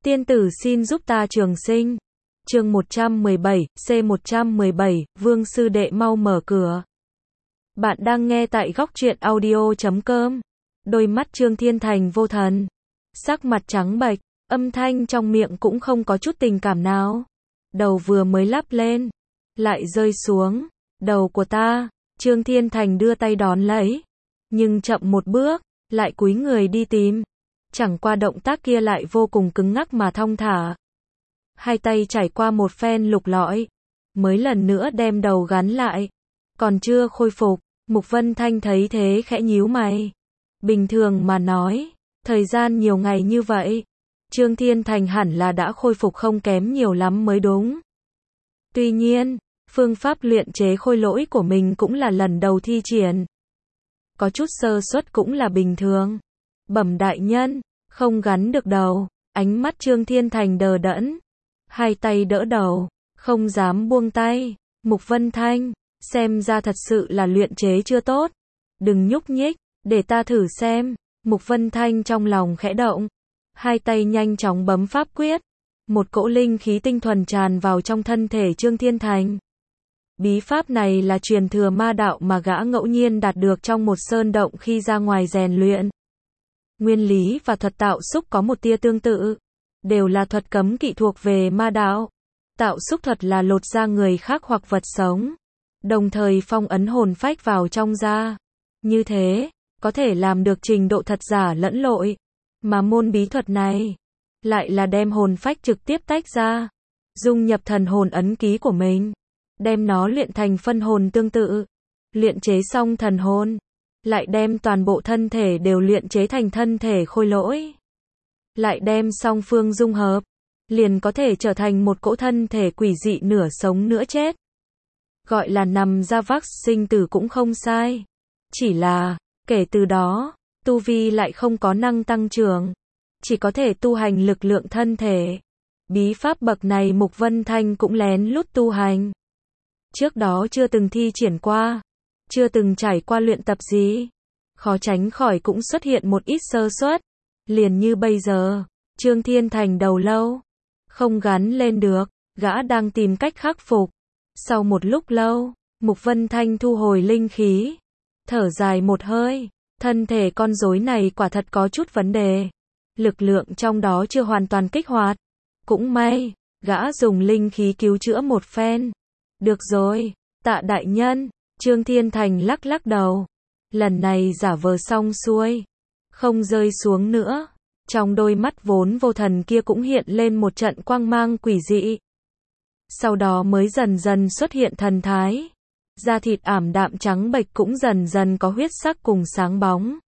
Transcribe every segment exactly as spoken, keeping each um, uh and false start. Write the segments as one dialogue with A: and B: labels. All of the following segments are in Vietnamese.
A: Tiên tử xin giúp ta trường sinh. Chương một trăm mười bảy, C một trăm mười bảy, Vương sư đệ mau mở cửa. Bạn đang nghe tại góc truyện audio chấm com. Đôi mắt Trương Thiên Thành vô thần, sắc mặt trắng bệch, âm thanh trong miệng cũng không có chút tình cảm nào. Đầu vừa mới lắp lên, lại rơi xuống. Đầu của ta. Trương Thiên Thành đưa tay đón lấy, nhưng chậm một bước, lại cúi người đi tìm. Chẳng qua động tác kia lại vô cùng cứng ngắc mà thong thả. Hai tay trải qua một phen lục lọi, mới lần nữa đem đầu gắn lại. Còn chưa khôi phục, Mục Vân Thanh thấy thế khẽ nhíu mày. Bình thường mà nói, thời gian nhiều ngày như vậy, Trương Thiên Thành hẳn là đã khôi phục không kém nhiều lắm mới đúng. Tuy nhiên, phương pháp luyện chế khôi lỗi của mình cũng là lần đầu thi triển. Có chút sơ suất cũng là bình thường. Bẩm đại nhân, không gắn được đầu. Ánh mắt Trương Thiên Thành đờ đẫn, hai tay đỡ đầu, không dám buông tay. Mục Vân Thanh, xem ra thật sự là luyện chế chưa tốt. Đừng nhúc nhích, để ta thử xem. Mục Vân Thanh trong lòng khẽ động, hai tay nhanh chóng bấm pháp quyết. Một cỗ linh khí tinh thuần tràn vào trong thân thể Trương Thiên Thành. Bí pháp này là truyền thừa ma đạo mà gã ngẫu nhiên đạt được trong một sơn động khi ra ngoài rèn luyện. Nguyên lý và thuật tạo xúc có một tia tương tự, đều là thuật cấm kỵ thuộc về ma đạo. Tạo xúc thuật là lột da người khác hoặc vật sống, đồng thời phong ấn hồn phách vào trong da. Như thế, có thể làm được trình độ thật giả lẫn lội. Mà môn bí thuật này, lại là đem hồn phách trực tiếp tách ra, dung nhập thần hồn ấn ký của mình, đem nó luyện thành phân hồn tương tự. Luyện chế xong thần hồn, lại đem toàn bộ thân thể đều luyện chế thành thân thể khôi lỗi. Lại đem song phương dung hợp, liền có thể trở thành một cỗ thân thể quỷ dị nửa sống nửa chết. Gọi là nằm ra vắc sinh tử cũng không sai. Chỉ là, kể từ đó, tu vi lại không có năng tăng trưởng, chỉ có thể tu hành lực lượng thân thể. Bí pháp bậc này Mục Vân Thanh cũng lén lút tu hành. Trước đó chưa từng thi triển qua, chưa từng trải qua luyện tập gì, khó tránh khỏi cũng xuất hiện một ít sơ suất. Liền như bây giờ, Trương Thiên Thành đầu lâu không gắn lên được, gã đang tìm cách khắc phục. Sau một lúc lâu, Mục Vân Thanh thu hồi linh khí, thở dài một hơi, thân thể con rối này quả thật có chút vấn đề, lực lượng trong đó chưa hoàn toàn kích hoạt. Cũng may, gã dùng linh khí cứu chữa một phen. Được rồi, tạ đại nhân. Trương Thiên Thành lắc lắc đầu, lần này giả vờ xong xuôi, không rơi xuống nữa. Trong đôi mắt vốn vô thần kia cũng hiện lên một trận quang mang quỷ dị. Sau đó mới dần dần xuất hiện thần thái. Da thịt ảm đạm trắng bệch cũng dần dần có huyết sắc cùng sáng bóng.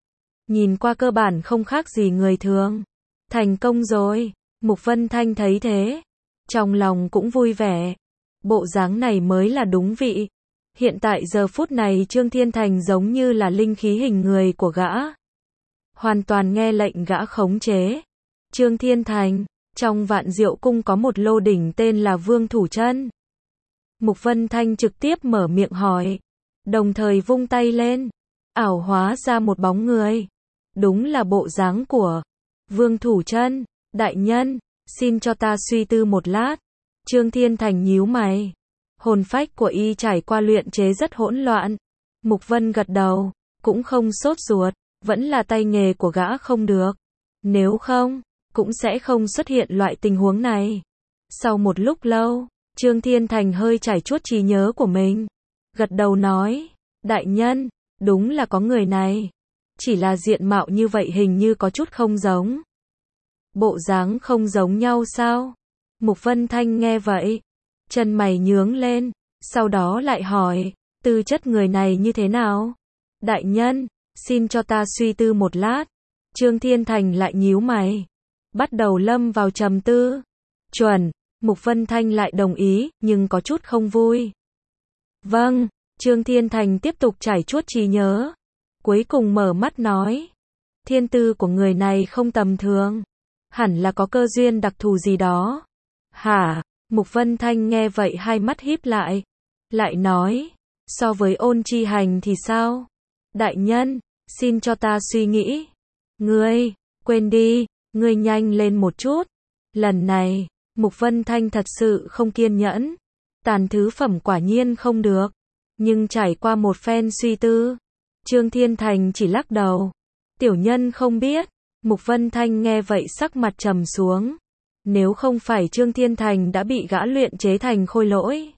A: Nhìn qua cơ bản không khác gì người thường. Thành công rồi. Mục Vân Thanh thấy thế, trong lòng cũng vui vẻ. Bộ dáng này mới là đúng vị. Hiện tại giờ phút này Trương Thiên Thành giống như là linh khí hình người của gã, hoàn toàn nghe lệnh gã khống chế. Trương Thiên Thành, trong Vạn Diệu Cung có một lô đỉnh tên là Vương Thủ Chân. Mục Vân Thanh trực tiếp mở miệng hỏi, đồng thời vung tay lên, ảo hóa ra một bóng người. Đúng là bộ dáng của Vương Thủ Chân. Đại nhân, xin cho ta suy tư một lát. Trương Thiên Thành nhíu mày. Hồn phách của y trải qua luyện chế rất hỗn loạn. Mục Vân gật đầu, cũng không sốt ruột, vẫn là tay nghề của gã không được. Nếu không, cũng sẽ không xuất hiện loại tình huống này. Sau một lúc lâu, Trương Thiên Thành hơi trải chuốt trí nhớ của mình, gật đầu nói, đại nhân, đúng là có người này. Chỉ là diện mạo như vậy hình như có chút không giống. Bộ dáng không giống nhau sao? Mục Vân Thanh nghe vậy, chân mày nhướng lên, sau đó lại hỏi, tư chất người này như thế nào? Đại nhân, xin cho ta suy tư một lát. Trương Thiên Thành lại nhíu mày, bắt đầu lâm vào trầm tư. Chuẩn. Mục Vân Thanh lại đồng ý, nhưng có chút không vui. Vâng. Trương Thiên Thành tiếp tục trải chuốt trí nhớ, cuối cùng mở mắt nói, thiên tư của người này không tầm thường, hẳn là có cơ duyên đặc thù gì đó. Hả? Mục Vân Thanh nghe vậy hai mắt híp lại, lại nói, so với Ôn Chi Hành thì sao? Đại nhân, xin cho ta suy nghĩ. Ngươi, quên đi, ngươi nhanh lên một chút. Lần này, Mục Vân Thanh thật sự không kiên nhẫn. Tàn thứ phẩm quả nhiên không được. Nhưng trải qua một phen suy tư, Trương Thiên Thành chỉ lắc đầu. Tiểu nhân không biết. Mục Vân Thanh nghe vậy sắc mặt trầm xuống. Nếu không phải Trương Thiên Thành đã bị gã luyện chế thành khôi lỗi,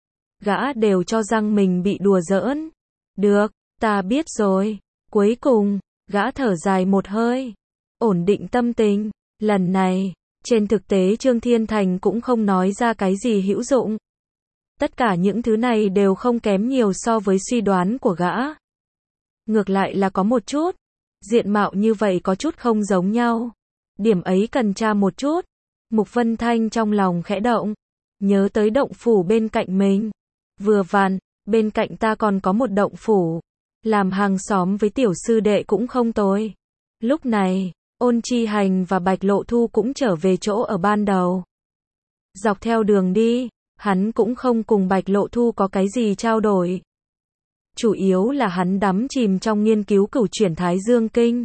A: gã đều cho rằng mình bị đùa giỡn. Được, ta biết rồi. Cuối cùng, gã thở dài một hơi, ổn định tâm tình. Lần này, trên thực tế Trương Thiên Thành cũng không nói ra cái gì hữu dụng. Tất cả những thứ này đều không kém nhiều so với suy đoán của gã. Ngược lại là có một chút, diện mạo như vậy có chút không giống nhau. Điểm ấy cần tra một chút. Mục Vân Thanh trong lòng khẽ động, nhớ tới động phủ bên cạnh mình. Vừa vặn, bên cạnh ta còn có một động phủ, làm hàng xóm với tiểu sư đệ cũng không tồi. Lúc này, Ôn Chi Hành và Bạch Lộ Thu cũng trở về chỗ ở ban đầu. Dọc theo đường đi, hắn cũng không cùng Bạch Lộ Thu có cái gì trao đổi. Chủ yếu là hắn đắm chìm trong nghiên cứu cửu chuyển Thái Dương Kinh.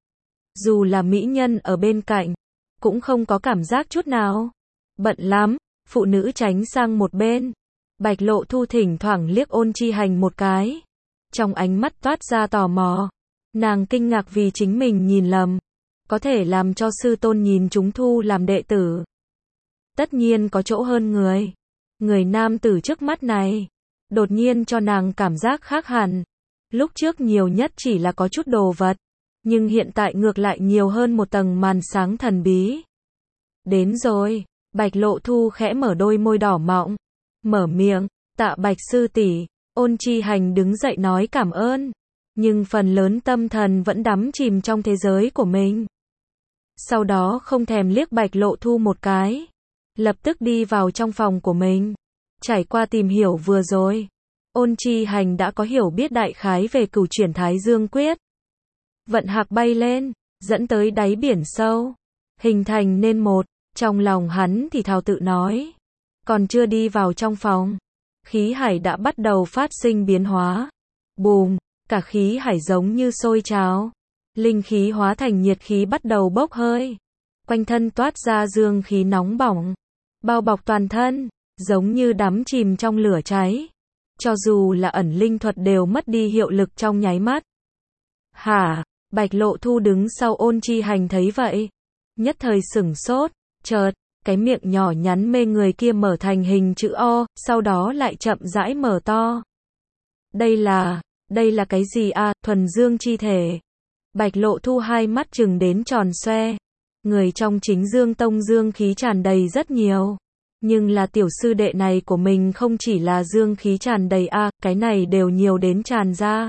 A: Dù là mỹ nhân ở bên cạnh, cũng không có cảm giác chút nào. Bận lắm, phụ nữ tránh sang một bên. Bạch Lộ Thu thỉnh thoảng liếc Ôn Chi Hành một cái. Trong ánh mắt toát ra tò mò. Nàng kinh ngạc vì chính mình nhìn lầm. Có thể làm cho sư tôn nhìn chúng thu làm đệ tử. Tất nhiên có chỗ hơn người. Người nam tử trước mắt này, đột nhiên cho nàng cảm giác khác hẳn. Lúc trước nhiều nhất chỉ là có chút đồ vật, nhưng hiện tại ngược lại nhiều hơn một tầng màn sáng thần bí. Đến rồi, Bạch Lộ Thu khẽ mở đôi môi đỏ mọng, mở miệng, tạ Bạch sư tỷ. Ôn Chi Hành đứng dậy nói cảm ơn, nhưng phần lớn tâm thần vẫn đắm chìm trong thế giới của mình. Sau đó không thèm liếc Bạch Lộ Thu một cái, lập tức đi vào trong phòng của mình. Trải qua tìm hiểu vừa rồi, Ôn Chi Hành đã có hiểu biết đại khái về cửu chuyển Thái Dương Quyết. Vận hạc bay lên, dẫn tới đáy biển sâu, hình thành nên một. Trong lòng hắn thì thào tự nói, còn chưa đi vào trong phòng, khí hải đã bắt đầu phát sinh biến hóa. Bùm, cả khí hải giống như sôi trào, linh khí hóa thành nhiệt khí bắt đầu bốc hơi, quanh thân toát ra dương khí nóng bỏng, bao bọc toàn thân, giống như đắm chìm trong lửa cháy. Cho dù là ẩn linh thuật đều mất đi hiệu lực trong nháy mắt. Hả? Bạch Lộ Thu đứng sau Ôn Chi Hành thấy vậy, nhất thời sửng sốt, chợt, cái miệng nhỏ nhắn mê người kia mở thành hình chữ O, sau đó lại chậm rãi mở to. Đây là, đây là cái gì à, thuần dương chi thể. Bạch Lộ Thu hai mắt trừng đến tròn xoe. Người trong chính dương tông dương khí tràn đầy rất nhiều. Nhưng là tiểu sư đệ này của mình không chỉ là dương khí tràn đầy a, à, cái này đều nhiều đến tràn ra.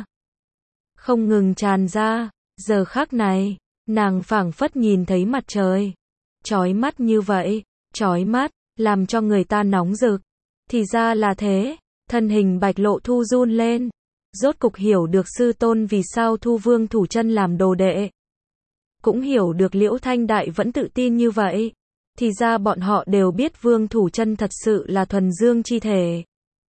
A: Không ngừng tràn ra, giờ khắc này, nàng phảng phất nhìn thấy mặt trời. Chói mắt như vậy, chói mắt, làm cho người ta nóng rực. Thì ra là thế, thân hình Bạch Lộ Thu run lên. Rốt cục hiểu được sư tôn vì sao thu Vương Thủ Chân làm đồ đệ. Cũng hiểu được Liễu Thanh Đại vẫn tự tin như vậy. Thì ra bọn họ đều biết Vương Thủ Chân thật sự là thuần dương chi thể.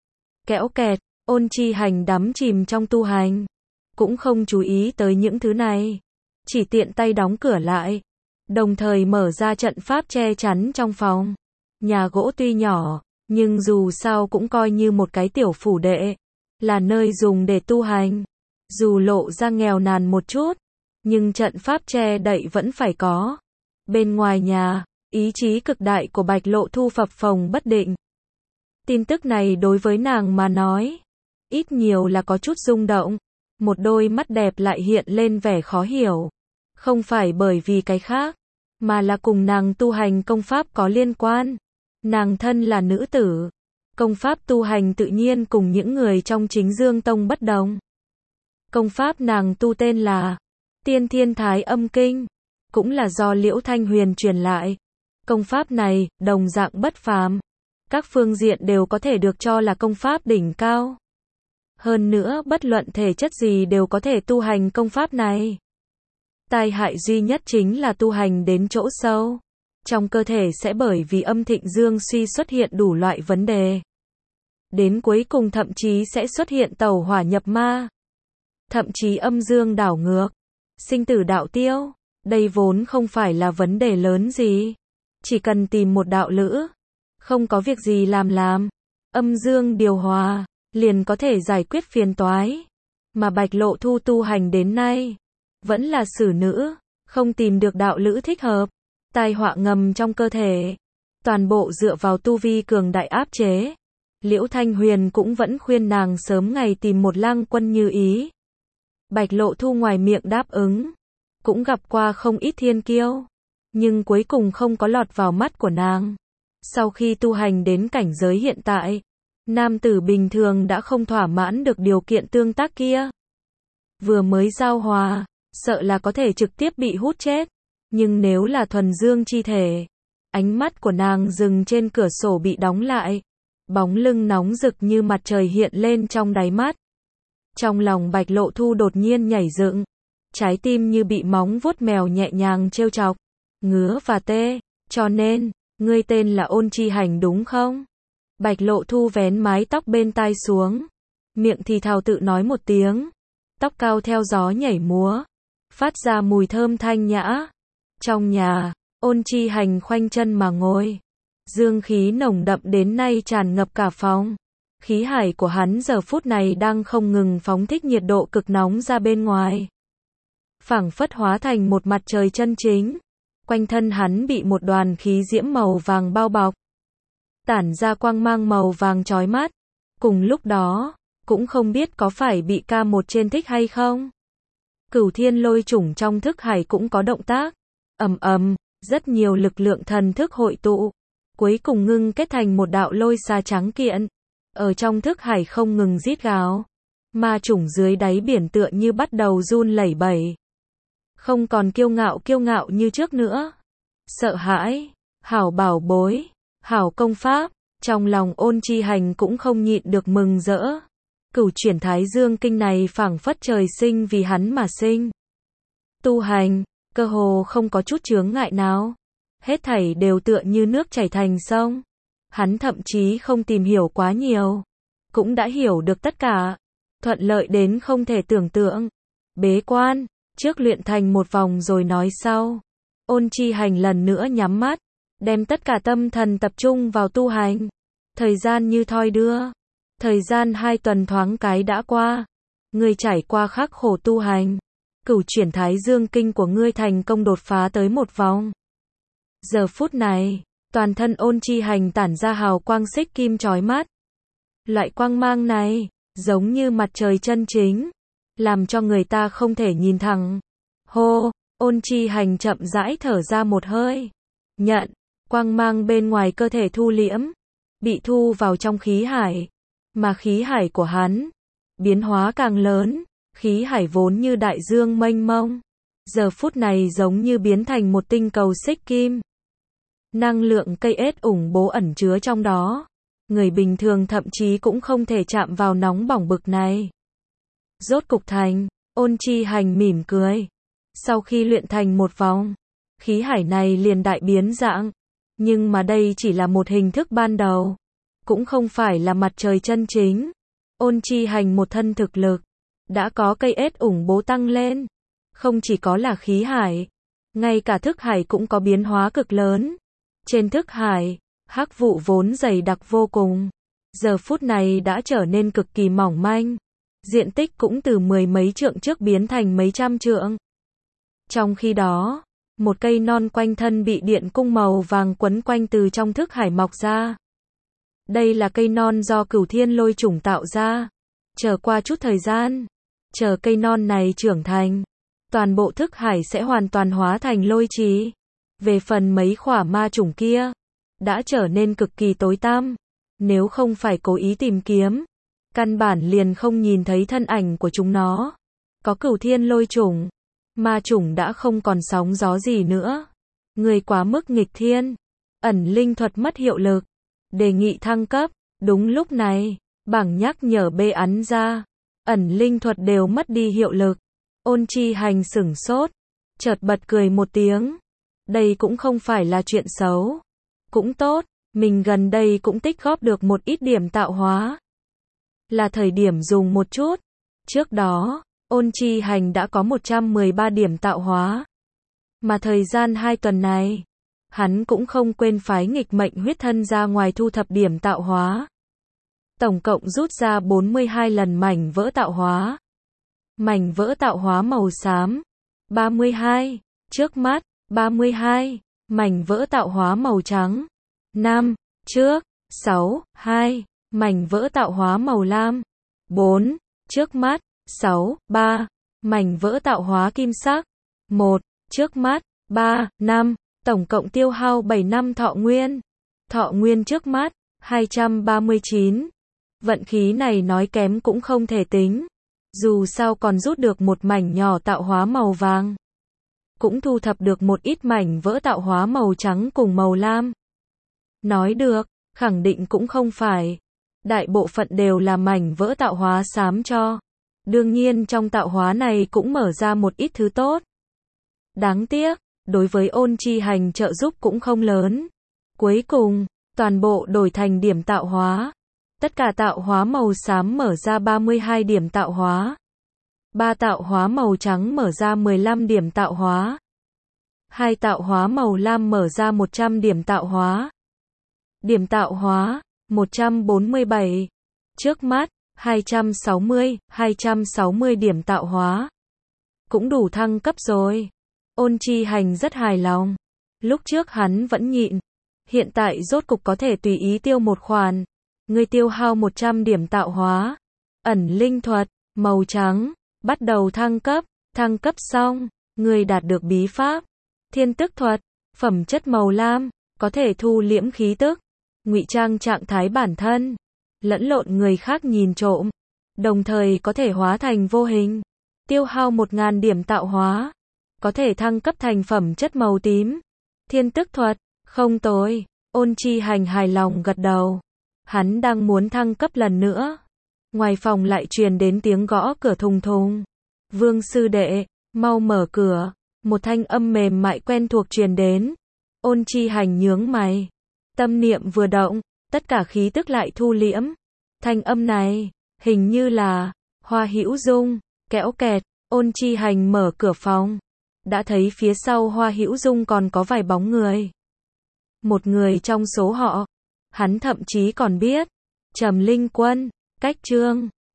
A: Kéo kẹt, Ôn Chi Hành đắm chìm trong tu hành, cũng không chú ý tới những thứ này. Chỉ tiện tay đóng cửa lại, đồng thời mở ra trận pháp che chắn trong phòng. Nhà gỗ tuy nhỏ, nhưng dù sao cũng coi như một cái tiểu phủ đệ, là nơi dùng để tu hành. Dù lộ ra nghèo nàn một chút, nhưng trận pháp che đậy vẫn phải có. Bên ngoài nhà, ý chí cực đại của Bạch Lộ Thu phập phồng bất định. Tin tức này đối với nàng mà nói, ít nhiều là có chút rung động. Một đôi mắt đẹp lại hiện lên vẻ khó hiểu. Không phải bởi vì cái khác, mà là cùng nàng tu hành công pháp có liên quan. Nàng thân là nữ tử, công pháp tu hành tự nhiên cùng những người trong chính dương tông bất đồng. Công pháp nàng tu tên là Tiên Thiên Thái Âm Kinh, cũng là do Liễu Thanh Huyền truyền lại. Công pháp này, đồng dạng bất phàm. Các phương diện đều có thể được cho là công pháp đỉnh cao. Hơn nữa bất luận thể chất gì đều có thể tu hành công pháp này. Tai hại duy nhất chính là tu hành đến chỗ sâu, trong cơ thể sẽ bởi vì âm thịnh dương suy xuất hiện đủ loại vấn đề. Đến cuối cùng thậm chí sẽ xuất hiện tẩu hỏa nhập ma. Thậm chí âm dương đảo ngược, sinh tử đạo tiêu. Đây vốn không phải là vấn đề lớn gì. Chỉ cần tìm một đạo lữ, không có việc gì làm làm, âm dương điều hòa, liền có thể giải quyết phiền toái. Mà Bạch Lộ Thu tu hành đến nay, vẫn là xử nữ, không tìm được đạo lữ thích hợp, tai họa ngầm trong cơ thể, toàn bộ dựa vào tu vi cường đại áp chế. Liễu Thanh Huyền cũng vẫn khuyên nàng sớm ngày tìm một lang quân như ý. Bạch Lộ Thu ngoài miệng đáp ứng, cũng gặp qua không ít thiên kiêu, nhưng cuối cùng không có lọt vào mắt của nàng. Sau khi tu hành đến cảnh giới hiện tại, nam tử bình thường đã không thỏa mãn được điều kiện tương tác kia. Vừa mới giao hòa, sợ là có thể trực tiếp bị hút chết. Nhưng nếu là thuần dương chi thể, ánh mắt của nàng dừng trên cửa sổ bị đóng lại. Bóng lưng nóng rực như mặt trời hiện lên trong đáy mắt. Trong lòng Bạch Lộ Thu đột nhiên nhảy dựng, trái tim như bị móng vuốt mèo nhẹ nhàng trêu chọc, ngứa và tê. Cho nên, ngươi tên là Ôn Chi Hành đúng không? Bạch Lộ Thu vén mái tóc bên tai xuống, miệng thì thào tự nói một tiếng, tóc cao theo gió nhảy múa, phát ra mùi thơm thanh nhã. Trong nhà, Ôn Chi Hành khoanh chân mà ngồi, dương khí nồng đậm đến nay tràn ngập cả phòng. Khí hải của hắn giờ phút này đang không ngừng phóng thích nhiệt độ cực nóng ra bên ngoài, phảng phất hóa thành một mặt trời chân chính. Quanh thân hắn bị một đoàn khí diễm màu vàng bao bọc, tản ra quang mang màu vàng chói mắt. Cùng lúc đó, cũng không biết có phải bị ca một trên thích hay không. Cửu thiên lôi chủng trong thức hải cũng có động tác. Ầm ầm, rất nhiều lực lượng thần thức hội tụ, cuối cùng ngưng kết thành một đạo lôi xa trắng kiện. Ở trong thức hải không ngừng rít gào. Ma chủng dưới đáy biển tựa như bắt đầu run lẩy bẩy. Không còn kiêu ngạo kiêu ngạo như trước nữa. Sợ hãi, hảo bảo bối, hảo công pháp, trong lòng Ôn Chi Hành cũng không nhịn được mừng rỡ. Cửu chuyển Thái Dương kinh này phảng phất trời sinh vì hắn mà sinh. Tu hành, cơ hồ không có chút chướng ngại nào. Hết thảy đều tựa như nước chảy thành sông. Hắn thậm chí không tìm hiểu quá nhiều, cũng đã hiểu được tất cả. Thuận lợi đến không thể tưởng tượng. Bế quan, trước luyện thành một vòng rồi nói sau. Ôn Chi Hành lần nữa nhắm mắt, đem tất cả tâm thần tập trung vào tu hành. Thời gian như thoi đưa. Thời gian hai tuần thoáng cái đã qua. Ngươi trải qua khắc khổ tu hành. Cửu chuyển Thái Dương kinh của ngươi thành công đột phá tới một vòng. Giờ phút này, toàn thân Ôn Chi Hành tản ra hào quang xích kim chói mắt. Loại quang mang này, giống như mặt trời chân chính, làm cho người ta không thể nhìn thẳng. Hô, Ôn Chi Hành chậm rãi thở ra một hơi. Nhận, quang mang bên ngoài cơ thể thu liễm, bị thu vào trong khí hải. Mà khí hải của hắn, biến hóa càng lớn, khí hải vốn như đại dương mênh mông. Giờ phút này giống như biến thành một tinh cầu xích kim. Năng lượng cây ết ủng bố ẩn chứa trong đó. Người bình thường thậm chí cũng không thể chạm vào nóng bỏng bực này. Rốt cục thành, Ôn Chi Hành mỉm cười. Sau khi luyện thành một vòng, khí hải này liền đại biến dạng. Nhưng mà đây chỉ là một hình thức ban đầu, cũng không phải là mặt trời chân chính. Ôn Chi Hành một thân thực lực, đã có cây ết ủng bố tăng lên. Không chỉ có là khí hải, ngay cả thức hải cũng có biến hóa cực lớn. Trên thức hải, hắc vụ vốn dày đặc vô cùng, giờ phút này đã trở nên cực kỳ mỏng manh. Diện tích cũng từ mười mấy trượng trước biến thành mấy trăm trượng. Trong khi đó, một cây non quanh thân bị điện cung màu vàng quấn quanh từ trong thức hải mọc ra. Đây là cây non do Cửu Thiên Lôi chủng tạo ra. Chờ qua chút thời gian, chờ cây non này trưởng thành, toàn bộ thức hải sẽ hoàn toàn hóa thành lôi trì. Về phần mấy khỏa ma chủng kia, đã trở nên cực kỳ tối tăm. Nếu không phải cố ý tìm kiếm, căn bản liền không nhìn thấy thân ảnh của chúng nó. Có Cửu Thiên Lôi chủng, ma chủng đã không còn sóng gió gì nữa. Người quá mức nghịch thiên, ẩn linh thuật mất hiệu lực, đề nghị thăng cấp. Đúng lúc này, bảng nhắc nhở bê ấn ra, ẩn linh thuật đều mất đi hiệu lực. Ôn Chi Hành sửng sốt, chợt bật cười một tiếng. Đây cũng không phải là chuyện xấu, cũng tốt, mình gần đây cũng tích góp được một ít điểm tạo hóa. Là thời điểm dùng một chút. Trước đó, Ôn Chi Hành đã có một trăm mười ba điểm tạo hóa. Mà thời gian hai tuần này, hắn cũng không quên phái nghịch mệnh huyết thân ra ngoài thu thập điểm tạo hóa. Tổng cộng rút ra bốn mươi hai lần mảnh vỡ tạo hóa. Mảnh vỡ tạo hóa màu xám, ba mươi hai, trước mắt, ba mươi hai, mảnh vỡ tạo hóa màu trắng, năm, trước, sáu, hai, mảnh vỡ tạo hóa màu lam, bốn, trước mắt, sáu, ba, mảnh vỡ tạo hóa kim sắc, một, trước mắt, ba, năm, tổng cộng tiêu hao bảy năm thọ nguyên. Thọ nguyên trước mắt, hai trăm ba mươi chín. Vận khí này nói kém cũng không thể tính. Dù sao còn rút được một mảnh nhỏ tạo hóa màu vàng. Cũng thu thập được một ít mảnh vỡ tạo hóa màu trắng cùng màu lam. Nói được, khẳng định cũng không phải. Đại bộ phận đều là mảnh vỡ tạo hóa xám cho. Đương nhiên trong tạo hóa này cũng mở ra một ít thứ tốt. Đáng tiếc, đối với Ôn Chi Hành trợ giúp cũng không lớn. Cuối cùng, toàn bộ đổi thành điểm tạo hóa. Tất cả tạo hóa màu xám mở ra ba mươi hai điểm tạo hóa. ba tạo hóa màu trắng mở ra mười lăm điểm tạo hóa. hai tạo hóa màu lam mở ra một trăm điểm tạo hóa. Điểm tạo hóa, một trăm bốn mươi bảy. Trước mắt, hai trăm sáu mươi, hai trăm sáu mươi điểm tạo hóa. Cũng đủ thăng cấp rồi. Ôn Chi Hành rất hài lòng. Lúc trước hắn vẫn nhịn. Hiện tại rốt cục có thể tùy ý tiêu một khoản. Người tiêu hao một trăm điểm tạo hóa. Ẩn linh thuật, màu trắng. Bắt đầu thăng cấp. Thăng cấp xong. Người đạt được bí pháp. Thiên tức thuật. Phẩm chất màu lam. Có thể thu liễm khí tức. Ngụy trang trạng thái bản thân. Lẫn lộn người khác nhìn trộm. Đồng thời có thể hóa thành vô hình. Tiêu hao một nghìn điểm tạo hóa. Có thể thăng cấp thành phẩm chất màu tím. Thiên tức thuật. Không tồi. Ôn Chi Hành hài lòng gật đầu. Hắn đang muốn thăng cấp lần nữa. Ngoài phòng lại truyền đến tiếng gõ cửa thùng thùng. Vương sư đệ, mau mở cửa. Một thanh âm mềm mại quen thuộc truyền đến. Ôn Chi Hành nhướng mày. Tâm niệm vừa động, tất cả khí tức lại thu liễm. Thanh âm này, hình như là Hoa Hữu Dung. Kéo kẹt, Ôn Chi Hành mở cửa phòng. Đã thấy phía sau Hoa Hữu Dung còn có vài bóng người. Một người trong số họ, hắn thậm chí còn biết. Trầm Linh Quân, Cách Trương,